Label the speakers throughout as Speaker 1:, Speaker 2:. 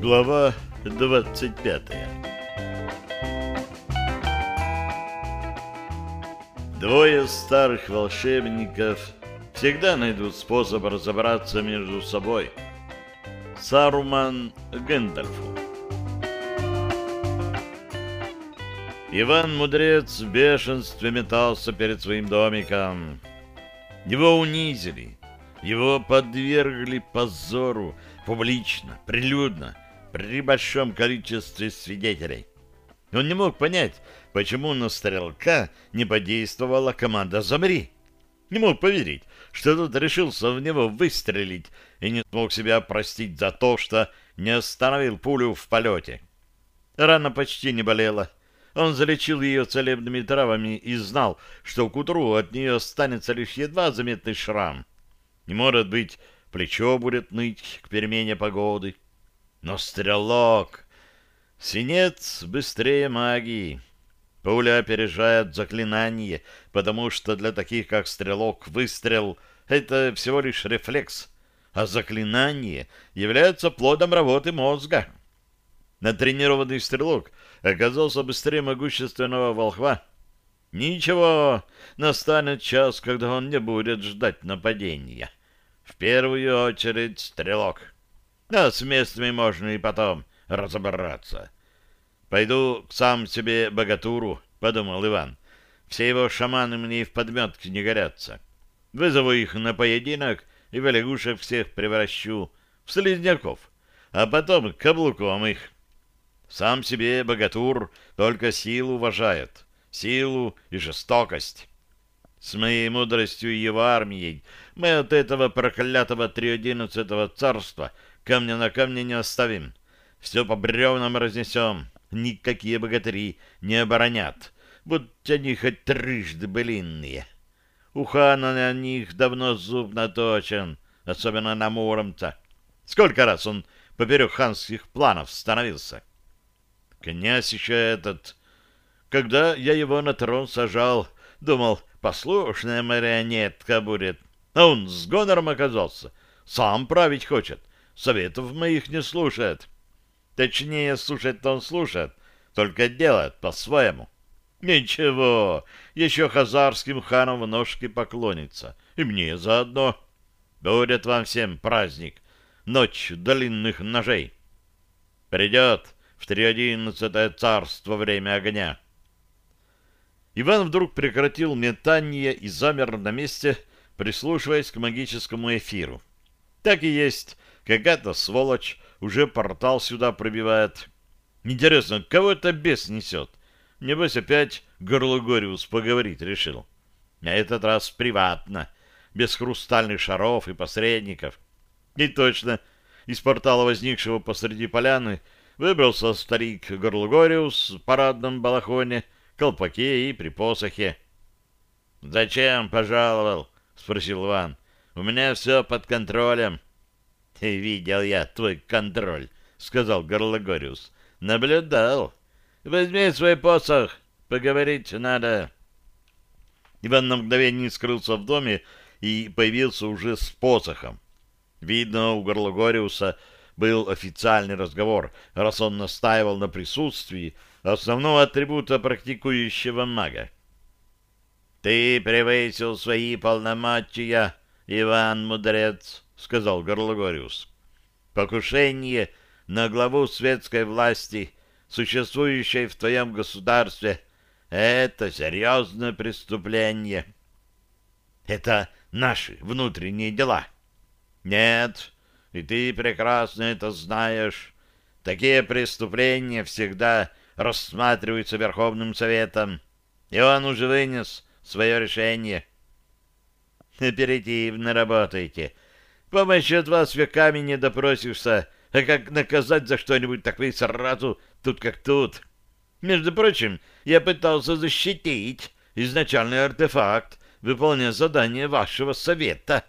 Speaker 1: Глава 25. Двое старых волшебников всегда найдут способ разобраться между собой. Саруман Гэндальфу. Иван Мудрец в бешенстве метался перед своим домиком. Его унизили, его подвергли позору публично, прилюдно, при большом количестве свидетелей. Он не мог понять, почему на стрелка не подействовала команда «Замри». Не мог поверить, что тот решился в него выстрелить и не смог себя простить за то, что не остановил пулю в полете. Рана почти не болела. Он залечил ее целебными травами и знал, что к утру от нее останется лишь едва заметный шрам. И, может быть, плечо будет ныть к перемене погоды. Но стрелок... Синец быстрее магии. Пуля опережает заклинание, потому что для таких, как стрелок, выстрел — это всего лишь рефлекс, а заклинание является плодом работы мозга. Натренированный стрелок оказался быстрее могущественного волхва. Ничего, настанет час, когда он не будет ждать нападения. В первую очередь стрелок. А с местными можно и потом разобраться. «Пойду к сам себе богатуру», — подумал Иван. «Все его шаманы мне и в подметке не годятся. Вызову их на поединок и в лягушек всех превращу в слизняков, а потом каблуком их. Сам себе богатур только силу уважает, силу и жестокость. С моей мудростью и его армией мы от этого проклятого 311 царства камня на камне не оставим. Все по бревнам разнесем. Никакие богатыри не оборонят, будь они хоть трижды былинные. У хана на них давно зуб наточен, особенно на Муромца. Сколько раз он поперек ханских планов становился. Князь еще этот... Когда я его на трон сажал, думал, послушная марионетка будет. А он с гонором оказался. Сам править хочет. Советов моих не слушает. Точнее, слушать-то он слушает, только делает по-своему. Ничего, еще хазарским ханам в ножки поклонится. И мне заодно. Будет вам всем праздник. Ночь длинных ножей. Придет в 311 царство время огня. Иван вдруг прекратил метание и замер на месте, прислушиваясь к магическому эфиру. Так и есть, какая-то сволочь уже портал сюда пробивает. Интересно, кого это бес несет? Небось опять Горлогориус поговорить решил. На этот раз приватно, без хрустальных шаров и посредников. И точно, из портала, возникшего посреди поляны, выбрался старик Горлогориус в парадном балахоне, колпаке и при посохе. — Зачем пожаловал? — спросил Иван. — У меня все под контролем. — Видел я твой контроль, — сказал Горлогориус. — Наблюдал. Возьми свой посох, поговорить надо. Иван на мгновение скрылся в доме и появился уже с посохом. Видно, у Горлогориуса был официальный разговор, раз он настаивал на присутствии основного атрибута практикующего мага. — Ты превысил свои полномочия, Иван Мудрец, — сказал Горлогориус. — Покушение на главу светской власти, существующей в твоем государстве, — это серьезное преступление. — Это наши внутренние дела. — Нет, и ты прекрасно это знаешь. Такие преступления всегда рассматриваются Верховным Советом, и он уже вынес свое решение. Оперативно работайте. Помощи от вас веками не допросишься, а как наказать за что-нибудь, так вы сразу тут как тут. Между прочим, я пытался защитить изначальный артефакт, выполняя задание вашего совета.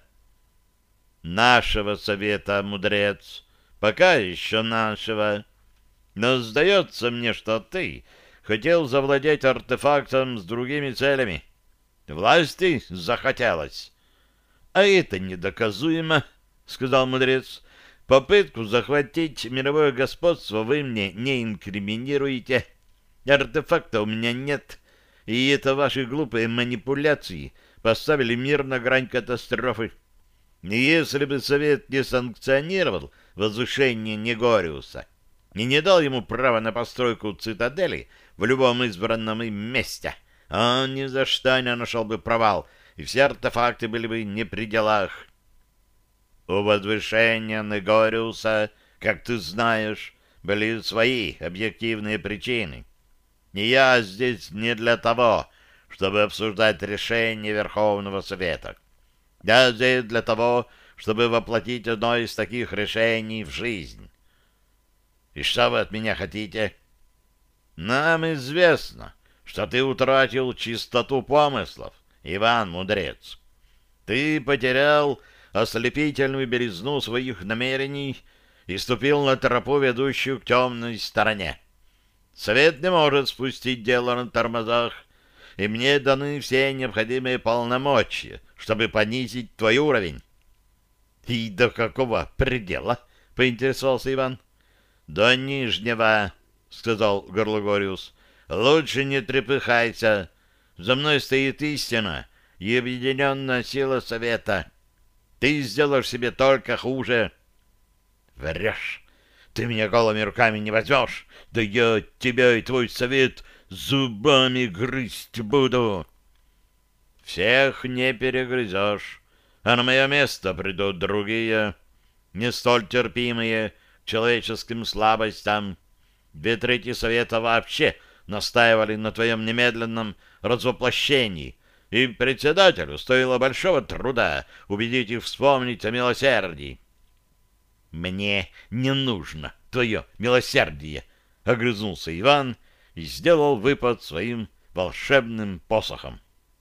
Speaker 1: Нашего совета, мудрец, пока еще нашего. Но сдается мне, что ты хотел завладеть артефактом с другими целями. Власти захотелось. — А это недоказуемо, — сказал мудрец. Попытку захватить мировое господство вы мне не инкриминируете. Артефакта у меня нет, и это ваши глупые манипуляции поставили мир на грань катастрофы. И если бы Совет не санкционировал возвышение Негориуса и не дал ему права на постройку цитадели в любом избранном им месте, он ни за что не нашел бы провал, и все артефакты были бы не при делах. У возвышения Негориуса, как ты знаешь, были свои объективные причины. И я здесь не для того, чтобы обсуждать решение Верховного Совета. Я здесь для того, чтобы воплотить одно из таких решений в жизнь. И что вы от меня хотите? Нам известно, что ты утратил чистоту помыслов, Иван Мудрец. Ты потерял ослепительную белизну своих намерений и ступил на тропу, ведущую к темной стороне. Совет не может спустить дело на тормозах, и мне даны все необходимые полномочия, чтобы понизить твой уровень. — И до какого предела? — поинтересовался Иван. — До нижнего, — сказал Горлогориус. — Лучше не трепыхайся. За мной стоит истина и объединенная сила Совета. Ты сделаешь себе только хуже. — Врешь. Ты меня голыми руками не возьмешь. Да я тебя и твой совет зубами грызть буду. Всех не перегрызешь, а на мое место придут другие, не столь терпимые к человеческим слабостям. 2/3 совета вообще настаивали на твоем немедленном развоплощении, и председателю стоило большого труда убедить их вспомнить о милосердии. «Мне не нужно твое милосердие!» — огрызнулся Иван и сделал выпад своим волшебным посохом.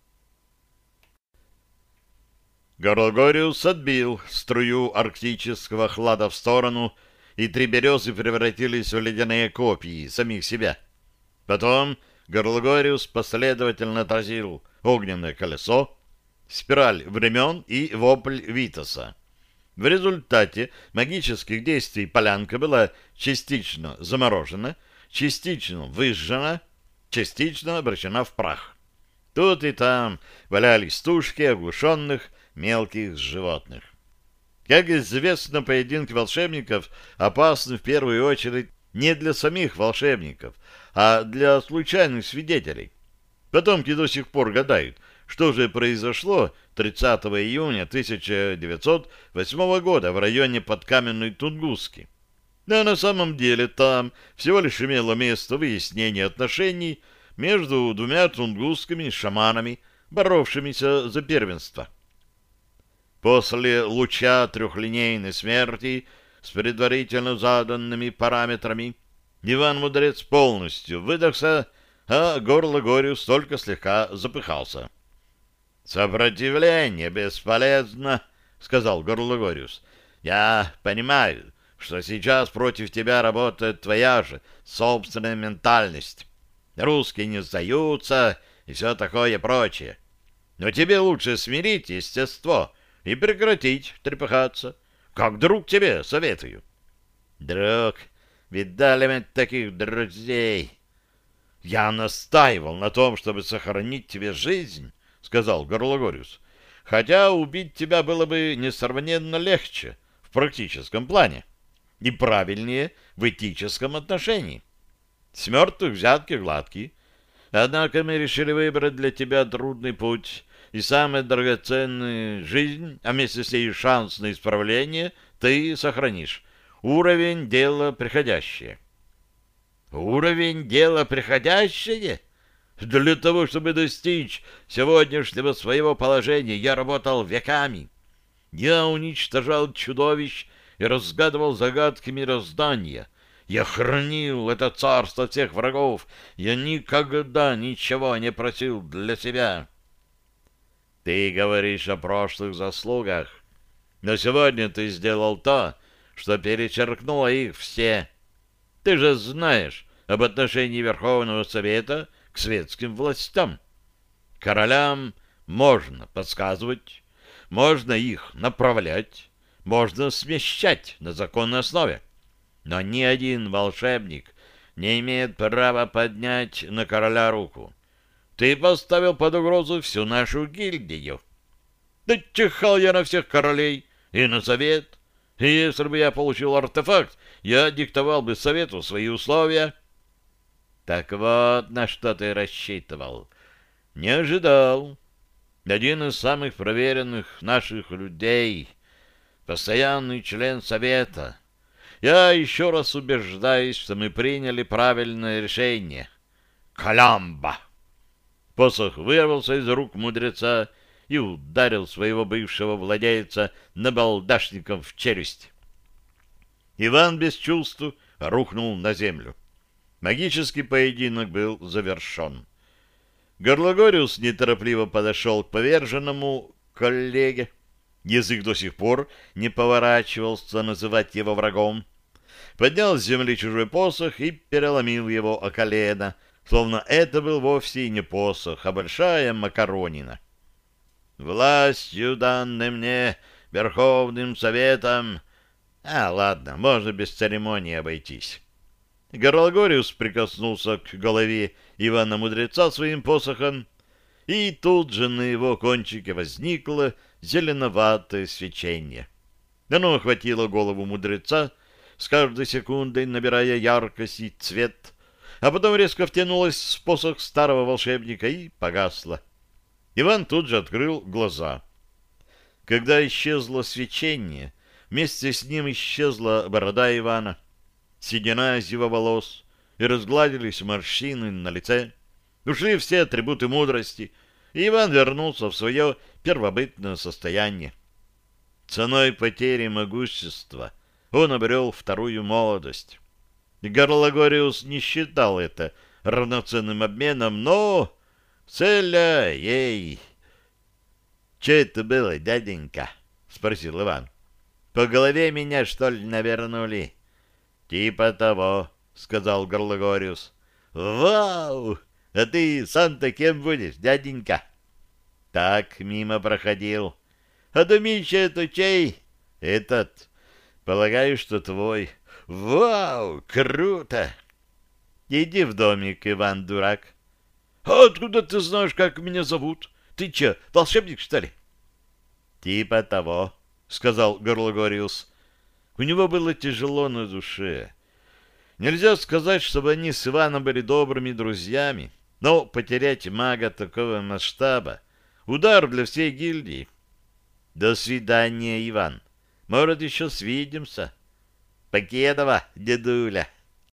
Speaker 1: Горлогориус отбил струю арктического хлада в сторону, и 3 березы превратились в ледяные копии самих себя. Потом Горлогориус последовательно отразил огненное колесо, спираль времен и вопль Витаса. В результате магических действий полянка была частично заморожена, частично выжжена, частично обращена в прах. Тут и там валялись тушки оглушенных мелких животных. Как известно, поединки волшебников опасны в первую очередь не для самих волшебников, а для случайных свидетелей. Потомки до сих пор гадают, что же произошло 30 июня 1908 года в районе Подкаменной Тунгуски. А на самом деле там всего лишь имело место выяснение отношений между 2 тунгусскими шаманами, боровшимися за первенство. После луча трехлинейной смерти с предварительно заданными параметрами Иван Мудрец полностью выдохся, а Горлогориус только слегка запыхался. «Сопротивление бесполезно», — сказал Горлогориус. «Я понимаю, что сейчас против тебя работает твоя же собственная ментальность. Русские не сдаются и все такое прочее. Но тебе лучше смирить естество и прекратить трепыхаться. Как друг тебе советую». «Друг, видали мы таких друзей?» «Я настаивал на том, чтобы сохранить тебе жизнь», — сказал Горлогориус. «Хотя убить тебя было бы несравненно легче в практическом плане и правильнее в этическом отношении. С мертвых взятки гладкие. Однако мы решили выбрать для тебя трудный путь, и самое драгоценное — жизнь, а вместе с ней шанс на исправление ты сохранишь. Уровень — дело приходящее». «Уровень — дело приходящее? Для того, чтобы достичь сегодняшнего своего положения, я работал веками. Я уничтожал чудовищ и разгадывал загадки мироздания. Я хранил это царство всех врагов. Я никогда ничего не просил для себя». «Ты говоришь о прошлых заслугах, но сегодня ты сделал то, что перечеркнуло их все. Ты же знаешь об отношении Верховного Совета к светским властям. Королям можно подсказывать, можно их направлять, можно смещать на законной основе. Но ни один волшебник не имеет права поднять на короля руку. Ты поставил под угрозу всю нашу гильдию. Да чихал я на всех королей и на совет. И если бы я получил артефакт, я диктовал бы совету свои условия. Так вот, на что ты рассчитывал. Не ожидал. Один из самых проверенных наших людей, постоянный член совета. Я еще раз убеждаюсь, что мы приняли правильное решение. Колямба! Посох вырвался из рук мудреца и ударил своего бывшего владельца набалдашником в челюсть. Иван без чувств рухнул на землю. Магический поединок был завершен. Горлагориус неторопливо подошел к поверженному коллеге. Язык до сих пор не поворачивался называть его врагом. Поднял с земли чужой посох и переломил его о колено, словно это был вовсе и не посох, а большая макаронина. «Властью, данной мне Верховным Советом...» ладно, можно без церемонии обойтись. Горлагориус прикоснулся к голове Ивана-мудреца своим посохом, и тут же на его кончике возникло зеленоватое свечение. Оно охватило голову мудреца, с каждой секундой набирая яркость и цвет, а потом резко втянулось в посох старого волшебника и погасло. Иван тут же открыл глаза. Когда исчезло свечение, вместе с ним исчезла борода Ивана, седина с его волос, и разгладились морщины на лице. Ушли все атрибуты мудрости, и Иван вернулся в свое первобытное состояние. Ценой потери могущества он обрел вторую молодость. Горлагориус не считал это равноценным обменом, но... Целя ей! — Че это было, дяденька? — спросил Иван. — По голове меня, что ли, навернули? — Типа того, — сказал Горлагориус. — Вау! А ты сам-то кем будешь, дяденька? — Так, мимо проходил. — А домище это чей? — Этот. Полагаю, что твой. — Вау! Круто! — Иди в домик, Иван, дурак. — А откуда ты знаешь, как меня зовут? Ты че, волшебник, что ли? — Типа того, — сказал Горлагориус. У него было тяжело на душе. Нельзя сказать, чтобы они с Иваном были добрыми друзьями, но потерять мага такого масштаба — удар для всей гильдии. — До свидания, Иван. Может, еще свидимся. — Покедова, дедуля.